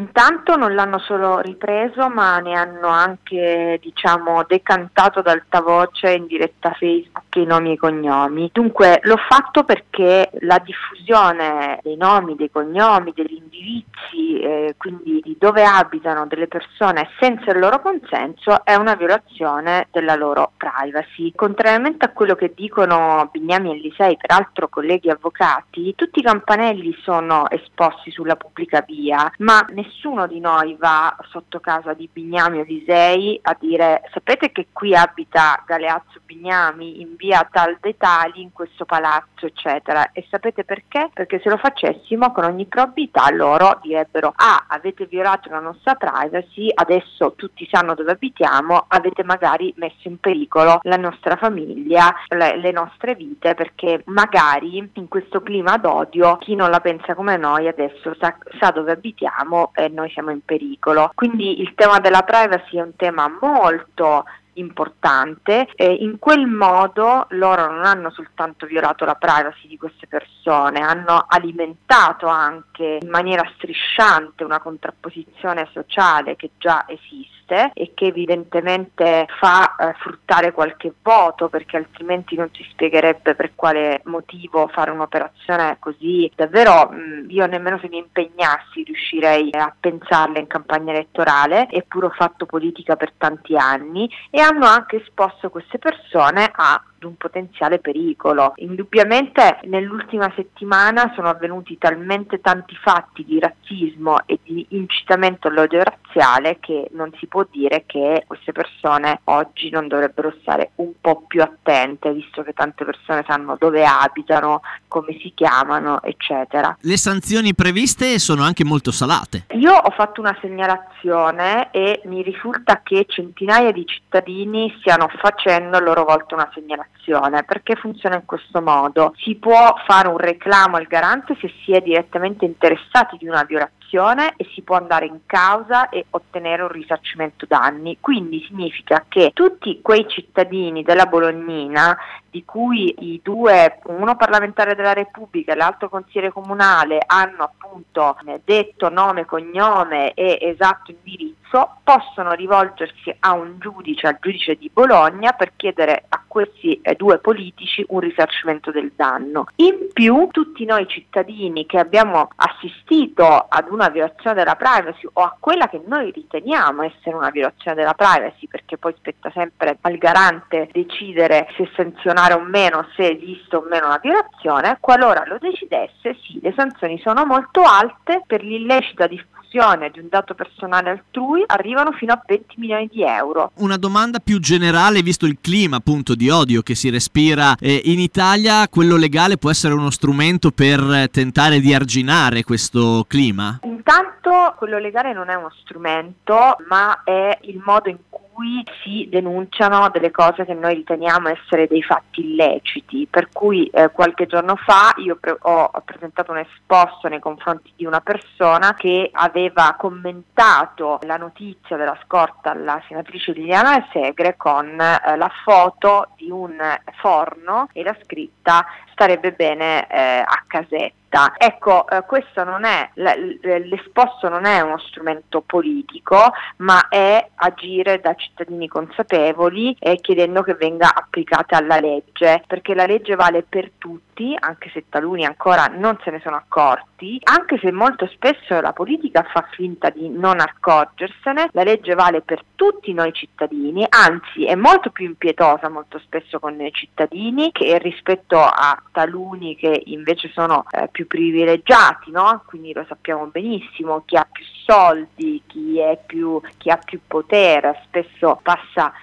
Intanto non l'hanno solo ripreso, ma ne hanno anche, decantato ad alta voce in diretta Facebook i nomi e i cognomi. Dunque l'ho fatto perché la diffusione dei nomi, dei cognomi, degli indirizzi, quindi di dove abitano delle persone senza il loro consenso, è una violazione della loro privacy. Contrariamente a quello che dicono Bignami e Lisei, peraltro colleghi avvocati, tutti i campanelli sono esposti sulla pubblica via, ma nessuno di noi va sotto casa di Bignami o Lisei a dire: sapete che qui abita Galeazzo Bignami in via tal dei tali, in questo palazzo, eccetera. E sapete perché? Perché se lo facessimo con ogni probabilità loro direbbero: avete violato la nostra privacy, adesso tutti sanno dove abitiamo, avete magari messo in pericolo la nostra famiglia, le nostre vite, perché magari in questo clima d'odio chi non la pensa come noi adesso sa dove abitiamo e noi siamo in pericolo. Quindi il tema della privacy è un tema molto importante, e in quel modo loro non hanno soltanto violato la privacy di queste persone, hanno alimentato anche in maniera strisciante una contrapposizione sociale che già esiste e che evidentemente fa fruttare qualche voto, perché altrimenti non si spiegherebbe per quale motivo fare un'operazione così. Davvero io nemmeno se mi impegnassi riuscirei a pensarla in campagna elettorale, eppure ho fatto politica per tanti anni, e hanno anche esposto queste persone ad un potenziale pericolo. Indubbiamente nell'ultima settimana sono avvenuti talmente tanti fatti di razzismo e di incitamento all'odio razziale che non si può dire che queste persone oggi non dovrebbero stare un po' più attente, visto che tante persone sanno dove abitano, come si chiamano, eccetera. Le sanzioni previste sono anche molto salate. Io ho fatto una segnalazione e mi risulta che centinaia di cittadini stiano facendo a loro volta una segnalazione, perché funziona in questo modo: si può fare un reclamo al garante se si è direttamente interessati di una violazione e si può andare in causa e ottenere un risarcimento danni. Quindi significa che tutti quei cittadini della Bolognina, di cui i due, uno parlamentare della Repubblica e l'altro consigliere comunale, hanno appunto detto nome, cognome e esatto indirizzo, possono rivolgersi a un giudice, al giudice di Bologna, per chiedere a questi due politici un risarcimento del danno. In più, tutti noi cittadini che abbiamo assistito ad una violazione della privacy, o a quella che noi riteniamo essere una violazione della privacy, perché poi spetta sempre al garante decidere se sanzionare o meno, se esiste o meno una violazione, qualora lo decidesse, sì, le sanzioni sono molto alte. Per l'illecita diffusione di un dato personale altrui arrivano fino a 20 milioni di euro. Una domanda più generale: visto il clima appunto di odio che si respira in Italia, quello legale può essere uno strumento per tentare di arginare questo clima? Intanto quello legale non è uno strumento, ma è il modo in cui si denunciano delle cose che noi riteniamo essere dei fatti illeciti, per cui qualche giorno fa io ho presentato un esposto nei confronti di una persona che aveva commentato la notizia della scorta alla senatrice Liliana Segre con la foto di un forno e la scritta "starebbe bene a casetta". Ecco, questo non è, l'esposto non è uno strumento politico, ma è agire da cittadini consapevoli, chiedendo che venga applicata alla legge, perché la legge vale per tutti, anche se taluni ancora non se ne sono accorti, anche se molto spesso la politica fa finta di non accorgersene. La legge vale per tutti noi cittadini, anzi è molto più impietosa molto spesso con i cittadini che rispetto a taluni che invece sono più privilegiati, no? Quindi lo sappiamo benissimo: chi ha più soldi, chi ha più potere, spesso passa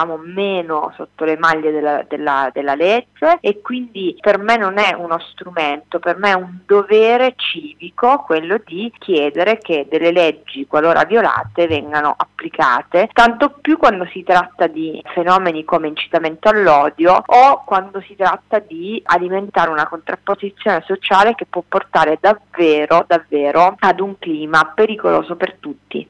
meno sotto le maglie della legge, e quindi per me non è uno strumento, per me è un dovere civico quello di chiedere che delle leggi, qualora violate, vengano applicate, tanto più quando si tratta di fenomeni come incitamento all'odio o quando si tratta di alimentare una contrapposizione sociale che può portare davvero ad un clima pericoloso per tutti.